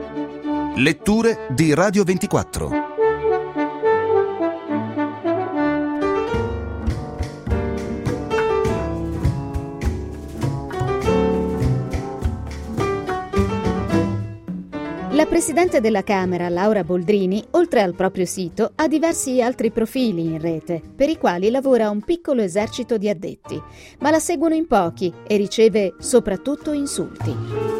Letture di Radio 24. La Presidente della Camera, Laura Boldrini, oltre al proprio sito, ha diversi altri profili in rete, per i quali lavora un piccolo esercito di addetti, ma la seguono in pochi e riceve soprattutto insulti.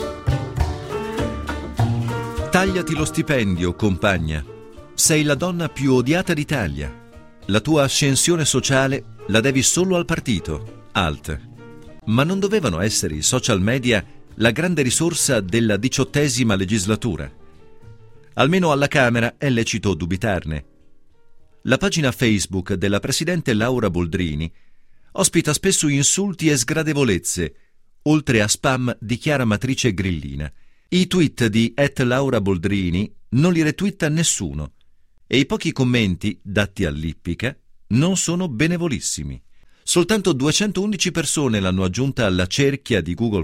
Tagliati lo stipendio, compagna. Sei la donna più odiata d'Italia. La tua ascensione sociale la devi solo al partito. Alt. Ma non dovevano essere i social media la grande risorsa della 18ª legislatura? Almeno alla Camera è lecito dubitarne. La pagina Facebook della Presidente Laura Boldrini ospita spesso insulti e sgradevolezze, oltre a spam di chiara matrice grillina. I tweet di @Laura Boldrini non li retweeta nessuno e i pochi commenti dati all'ippica non sono benevolissimi. Soltanto 211 persone l'hanno aggiunta alla cerchia di Google+.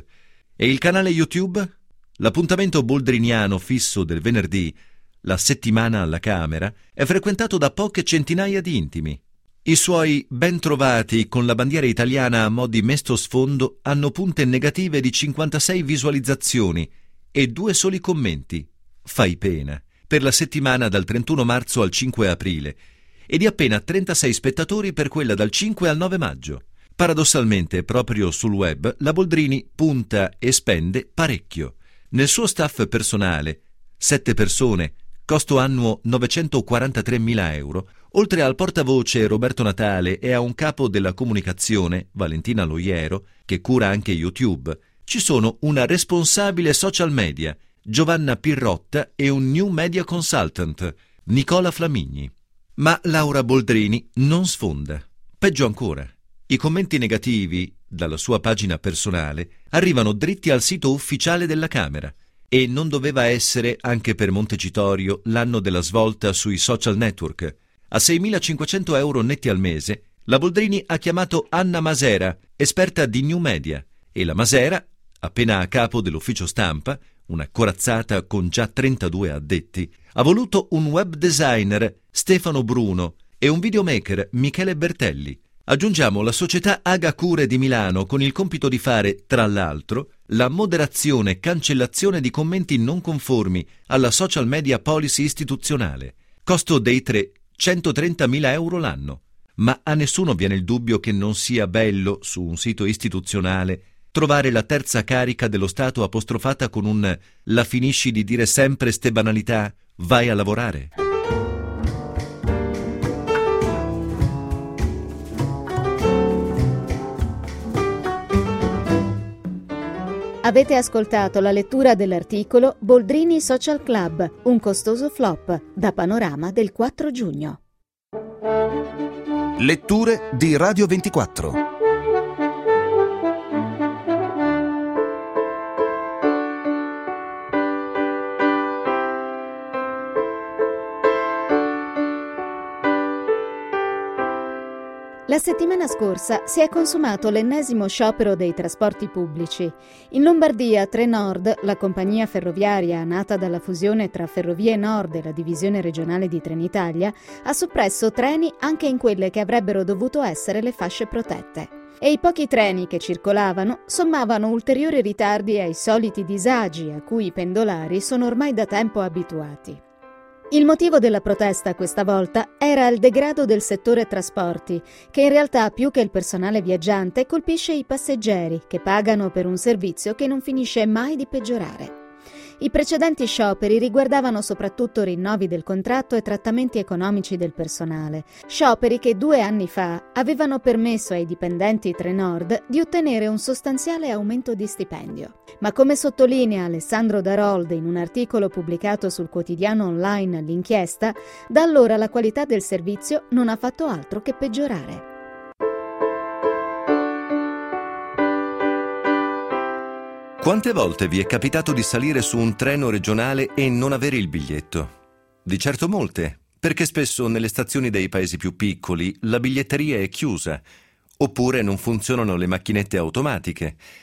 E il canale YouTube? L'appuntamento boldriniano fisso del venerdì, la settimana alla Camera, è frequentato da poche centinaia di intimi. I suoi ben trovati con la bandiera italiana a mo' di mesto sfondo hanno punte negative di 56 visualizzazioni e 2 soli commenti. Fai pena. Per la settimana dal 31 marzo al 5 aprile e di appena 36 spettatori per quella dal 5 al 9 maggio. Paradossalmente, proprio sul web, la Boldrini punta e spende parecchio. Nel suo staff personale, 7 persone, costo annuo 943.000 euro, oltre al portavoce Roberto Natale e a un capo della comunicazione, Valentina Loiero, che cura anche YouTube, ci sono una responsabile social media, Giovanna Pirrotta, e un new media consultant, Nicola Flamigni. Ma Laura Boldrini non sfonda. Peggio ancora. I commenti negativi, dalla sua pagina personale, arrivano dritti al sito ufficiale della Camera. E non doveva essere, anche per Montecitorio, l'anno della svolta sui social network. A 6.500 euro netti al mese, la Boldrini ha chiamato Anna Masera, esperta di new media, e la Masera, appena a capo dell'ufficio stampa, una corazzata con già 32 addetti, ha voluto un web designer, Stefano Bruno, e un videomaker, Michele Bertelli. Aggiungiamo la società Aga Cure di Milano con il compito di fare, tra l'altro, la moderazione e cancellazione di commenti non conformi alla social media policy istituzionale. Costo dei 130.000 euro l'anno. Ma a nessuno viene il dubbio che non sia bello, su un sito istituzionale, trovare la terza carica dello Stato apostrofata con un «la finisci di dire sempre ste banalità, vai a lavorare». Avete ascoltato la lettura dell'articolo Boldrini Social Club, un costoso flop, da Panorama del 4 giugno. Letture di Radio 24. La settimana scorsa si è consumato l'ennesimo sciopero dei trasporti pubblici. In Lombardia, Trenord, la compagnia ferroviaria nata dalla fusione tra Ferrovie Nord e la divisione regionale di Trenitalia, ha soppresso treni anche in quelle che avrebbero dovuto essere le fasce protette. E i pochi treni che circolavano sommavano ulteriori ritardi ai soliti disagi a cui i pendolari sono ormai da tempo abituati. Il motivo della protesta questa volta era il degrado del settore trasporti, che in realtà più che il personale viaggiante colpisce i passeggeri che pagano per un servizio che non finisce mai di peggiorare. I precedenti scioperi riguardavano soprattutto rinnovi del contratto e trattamenti economici del personale, scioperi che 2 anni fa avevano permesso ai dipendenti Trenord di ottenere un sostanziale aumento di stipendio. Ma come sottolinea Alessandro Darold in un articolo pubblicato sul quotidiano online L'Inchiesta, da allora la qualità del servizio non ha fatto altro che peggiorare. Quante volte vi è capitato di salire su un treno regionale e non avere il biglietto? Di certo molte, perché spesso nelle stazioni dei paesi più piccoli la biglietteria è chiusa, oppure non funzionano le macchinette automatiche.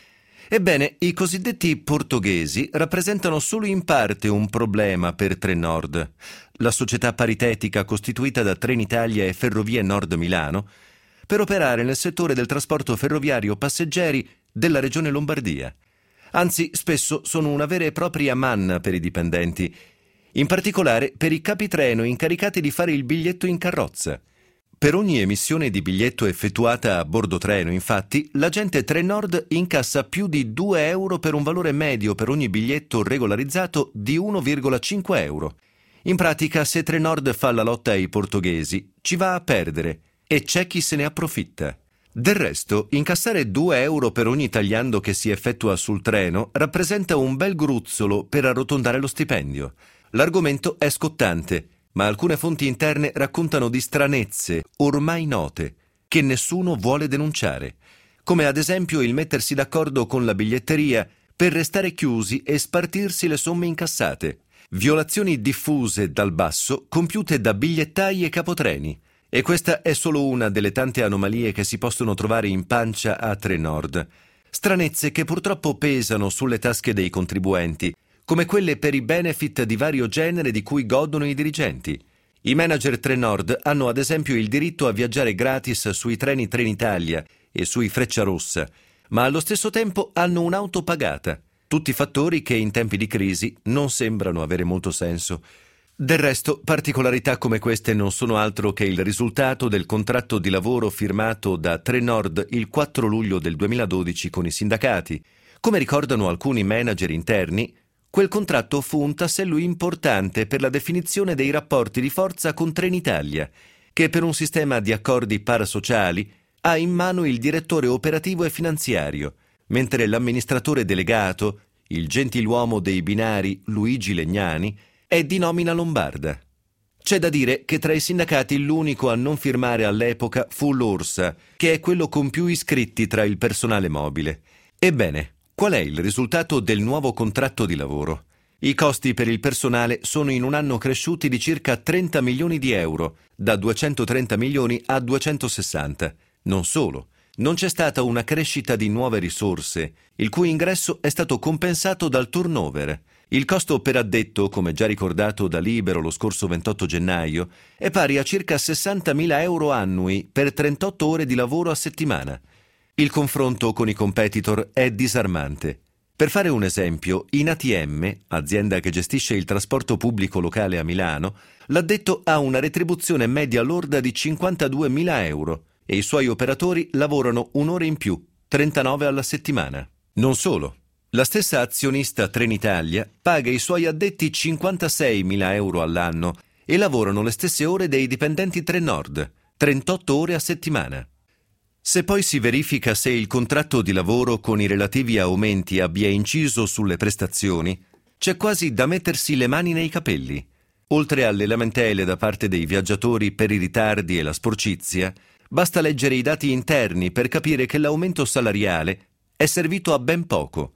Ebbene, i cosiddetti portoghesi rappresentano solo in parte un problema per Trenord, la società paritetica costituita da Trenitalia e Ferrovie Nord Milano, per operare nel settore del trasporto ferroviario passeggeri della regione Lombardia. Anzi, spesso sono una vera e propria manna per i dipendenti, in particolare per i capitreno incaricati di fare il biglietto in carrozza. Per ogni emissione di biglietto effettuata a bordo treno, infatti, l'agente Trenord incassa più di 2 euro per un valore medio per ogni biglietto regolarizzato di 1,5 euro. In pratica, se Trenord fa la lotta ai portoghesi, ci va a perdere e c'è chi se ne approfitta. Del resto, incassare 2 euro per ogni tagliando che si effettua sul treno rappresenta un bel gruzzolo per arrotondare lo stipendio. L'argomento è scottante, ma alcune fonti interne raccontano di stranezze ormai note che nessuno vuole denunciare, come ad esempio il mettersi d'accordo con la biglietteria per restare chiusi e spartirsi le somme incassate, violazioni diffuse dal basso compiute da bigliettai e capotreni. E questa è solo una delle tante anomalie che si possono trovare in pancia a Trenord, stranezze che purtroppo pesano sulle tasche dei contribuenti, come quelle per i benefit di vario genere di cui godono i dirigenti. I manager Trenord hanno ad esempio il diritto a viaggiare gratis sui treni Trenitalia e sui Frecciarossa, ma allo stesso tempo hanno un'auto pagata, tutti fattori che in tempi di crisi non sembrano avere molto senso. Del resto, particolarità come queste non sono altro che il risultato del contratto di lavoro firmato da Trenord il 4 luglio del 2012 con i sindacati. Come ricordano alcuni manager interni, quel contratto fu un tassello importante per la definizione dei rapporti di forza con Trenitalia, che per un sistema di accordi parasociali ha in mano il direttore operativo e finanziario, mentre l'amministratore delegato, il gentiluomo dei binari Luigi Legnani, è di nomina lombarda. C'è da dire che tra i sindacati l'unico a non firmare all'epoca fu l'Orsa, che è quello con più iscritti tra il personale mobile. Ebbene, qual è il risultato del nuovo contratto di lavoro? I costi per il personale sono in un anno cresciuti di circa 30 milioni di euro, da 230 milioni a 260. Non solo, non c'è stata una crescita di nuove risorse, il cui ingresso è stato compensato dal turnover. Il costo per addetto, come già ricordato da Libero lo scorso 28 gennaio, è pari a circa 60.000 euro annui per 38 ore di lavoro a settimana. Il confronto con i competitor è disarmante. Per fare un esempio, in ATM, azienda che gestisce il trasporto pubblico locale a Milano, l'addetto ha una retribuzione media lorda di 52.000 euro e i suoi operatori lavorano un'ora in più, 39 alla settimana. Non solo. La stessa azionista Trenitalia paga i suoi addetti 56.000 euro all'anno e lavorano le stesse ore dei dipendenti Trenord, 38 ore a settimana. Se poi si verifica se il contratto di lavoro con i relativi aumenti abbia inciso sulle prestazioni, c'è quasi da mettersi le mani nei capelli. Oltre alle lamentele da parte dei viaggiatori per i ritardi e la sporcizia, basta leggere i dati interni per capire che l'aumento salariale è servito a ben poco.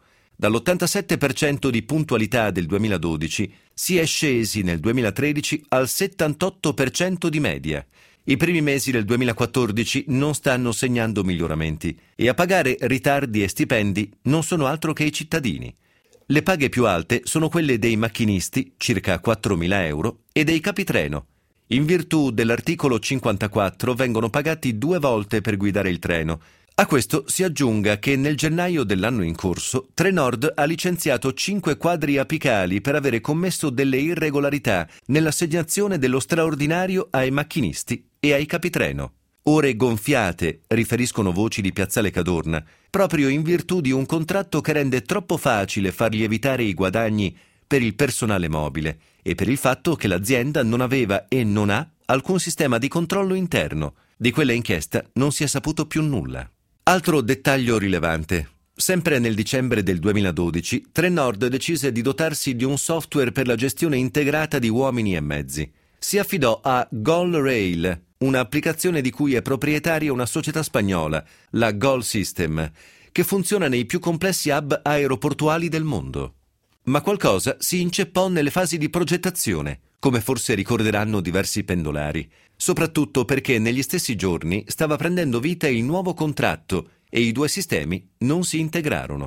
Dall'87% di puntualità del 2012 si è scesi nel 2013 al 78% di media. I primi mesi del 2014 non stanno segnando miglioramenti e a pagare ritardi e stipendi non sono altro che i cittadini. Le paghe più alte sono quelle dei macchinisti, circa 4.000 euro, e dei capitreno. In virtù dell'articolo 54 vengono pagati 2 volte per guidare il treno. A questo si aggiunga che nel gennaio dell'anno in corso Trenord ha licenziato 5 quadri apicali per avere commesso delle irregolarità nell'assegnazione dello straordinario ai macchinisti e ai capitreno. Ore gonfiate, riferiscono voci di Piazzale Cadorna, proprio in virtù di un contratto che rende troppo facile far lievitare i guadagni per il personale mobile e per il fatto che l'azienda non aveva e non ha alcun sistema di controllo interno. Di quella inchiesta non si è saputo più nulla. Altro dettaglio rilevante. Sempre nel dicembre del 2012, Trenord decise di dotarsi di un software per la gestione integrata di uomini e mezzi. Si affidò a GolRail, un'applicazione di cui è proprietaria una società spagnola, la Gol System, che funziona nei più complessi hub aeroportuali del mondo. Ma qualcosa si inceppò nelle fasi di progettazione, come forse ricorderanno diversi pendolari, soprattutto perché negli stessi giorni stava prendendo vita il nuovo contratto e i 2 sistemi non si integrarono.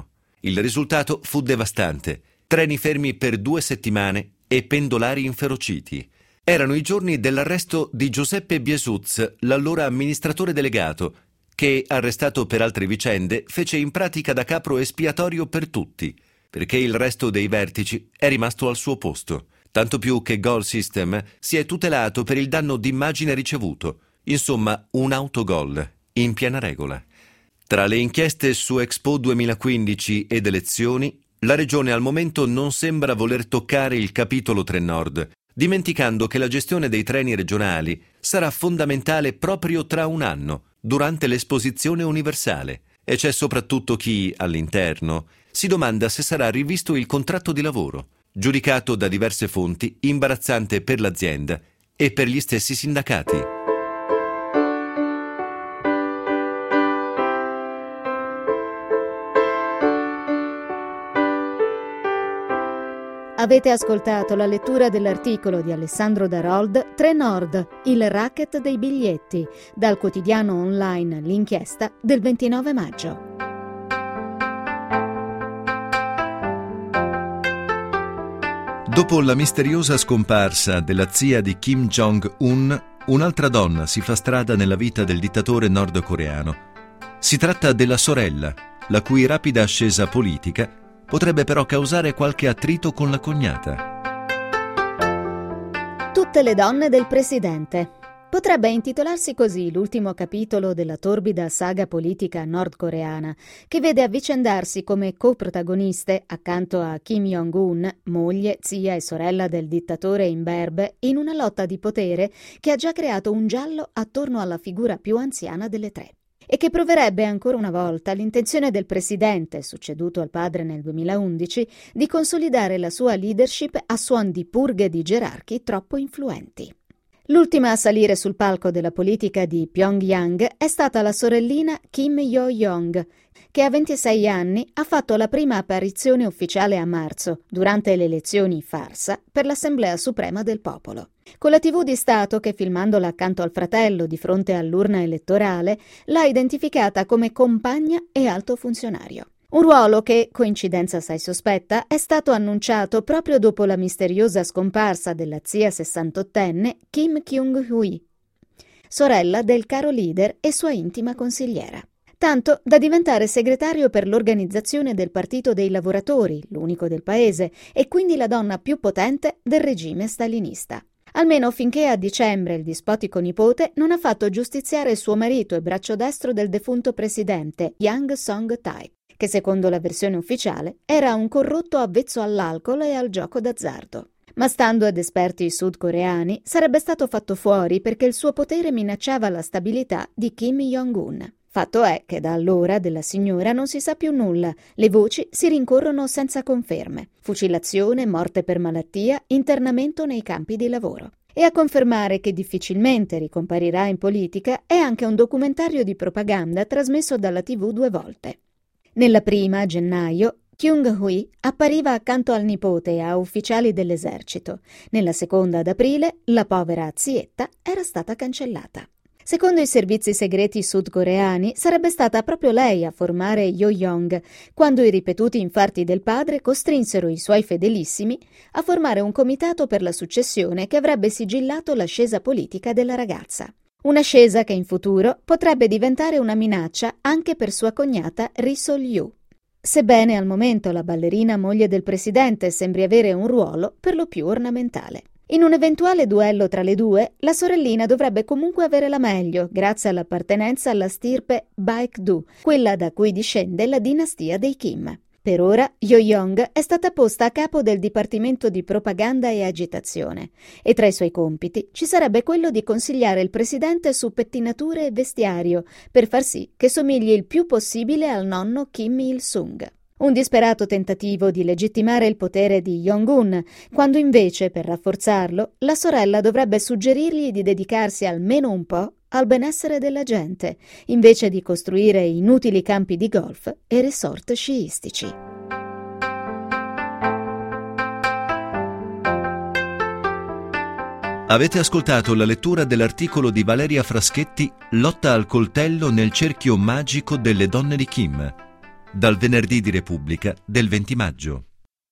Il risultato fu devastante. Treni fermi per 2 settimane e pendolari inferociti. Erano i giorni dell'arresto di Giuseppe Biesuz, l'allora amministratore delegato, che, arrestato per altre vicende, fece in pratica da capro espiatorio per tutti, perché il resto dei vertici è rimasto al suo posto. Tanto più che Gol System si è tutelato per il danno d'immagine ricevuto. Insomma, un autogol, in piena regola. Tra le inchieste su Expo 2015 ed elezioni, la Regione al momento non sembra voler toccare il capitolo Trenord, dimenticando che la gestione dei treni regionali sarà fondamentale proprio tra un anno, durante l'esposizione universale. E c'è soprattutto chi, all'interno, si domanda se sarà rivisto il contratto di lavoro, giudicato da diverse fonti imbarazzante per l'azienda e per gli stessi sindacati. Avete ascoltato la lettura dell'articolo di Alessandro Darold, Trenord, il racket dei biglietti, dal quotidiano online L'Inchiesta del 29 maggio. Dopo la misteriosa scomparsa della zia di Kim Jong-un, un'altra donna si fa strada nella vita del dittatore nordcoreano. Si tratta della sorella, la cui rapida ascesa politica potrebbe però causare qualche attrito con la cognata. Tutte le donne del presidente. Potrebbe intitolarsi così l'ultimo capitolo della torbida saga politica nordcoreana, che vede avvicendarsi come coprotagoniste, accanto a Kim Jong-un, moglie, zia e sorella del dittatore imberbe, in una lotta di potere che ha già creato un giallo attorno alla figura più anziana delle tre, e che proverebbe ancora una volta l'intenzione del presidente, succeduto al padre nel 2011, di consolidare la sua leadership a suon di purghe di gerarchi troppo influenti. L'ultima a salire sul palco della politica di Pyongyang è stata la sorellina Kim Yo-jong, che a 26 anni ha fatto la prima apparizione ufficiale a marzo, durante le elezioni farsa per l'Assemblea Suprema del Popolo. Con la TV di Stato che, filmandola accanto al fratello di fronte all'urna elettorale, l'ha identificata come compagna e alto funzionario. Un ruolo che, coincidenza assai sospetta, è stato annunciato proprio dopo la misteriosa scomparsa della zia 68enne Kim Kyung-hui, sorella del caro leader e sua intima consigliera. Tanto da diventare segretario per l'organizzazione del Partito dei Lavoratori, l'unico del paese, e quindi la donna più potente del regime stalinista. Almeno finché a dicembre il dispotico nipote non ha fatto giustiziare suo marito e braccio destro del defunto presidente, Yang Song-taek, che secondo la versione ufficiale era un corrotto avvezzo all'alcol e al gioco d'azzardo. Ma stando ad esperti sudcoreani, sarebbe stato fatto fuori perché il suo potere minacciava la stabilità di Kim Jong-un. Fatto è che da allora della signora non si sa più nulla, le voci si rincorrono senza conferme: fucilazione, morte per malattia, internamento nei campi di lavoro. E a confermare che difficilmente ricomparirà in politica è anche un documentario di propaganda trasmesso dalla TV 2 volte. Nella prima, a gennaio, Kyung-hui appariva accanto al nipote e a ufficiali dell'esercito. Nella seconda, ad aprile, la povera zietta era stata cancellata. Secondo i servizi segreti sudcoreani, sarebbe stata proprio lei a formare Yo-jong, quando i ripetuti infarti del padre costrinsero i suoi fedelissimi a formare un comitato per la successione che avrebbe sigillato l'ascesa politica della ragazza. Un'ascesa che in futuro potrebbe diventare una minaccia anche per sua cognata Ri Sol-yu. Sebbene al momento la ballerina moglie del presidente sembri avere un ruolo per lo più ornamentale. In un eventuale duello tra le due, la sorellina dovrebbe comunque avere la meglio, grazie all'appartenenza alla stirpe Baekdu, quella da cui discende la dinastia dei Kim. Per ora, Yo-jong è stata posta a capo del Dipartimento di Propaganda e Agitazione, e tra i suoi compiti ci sarebbe quello di consigliare il presidente su pettinature e vestiario, per far sì che somigli il più possibile al nonno Kim Il-sung. Un disperato tentativo di legittimare il potere di Jong-un, quando invece, per rafforzarlo, la sorella dovrebbe suggerirgli di dedicarsi almeno un po' al benessere della gente, invece di costruire inutili campi di golf e resort sciistici. Avete ascoltato la lettura dell'articolo di Valeria Fraschetti, Lotta al coltello nel cerchio magico delle donne di Kim, dal venerdì di Repubblica del 20 maggio.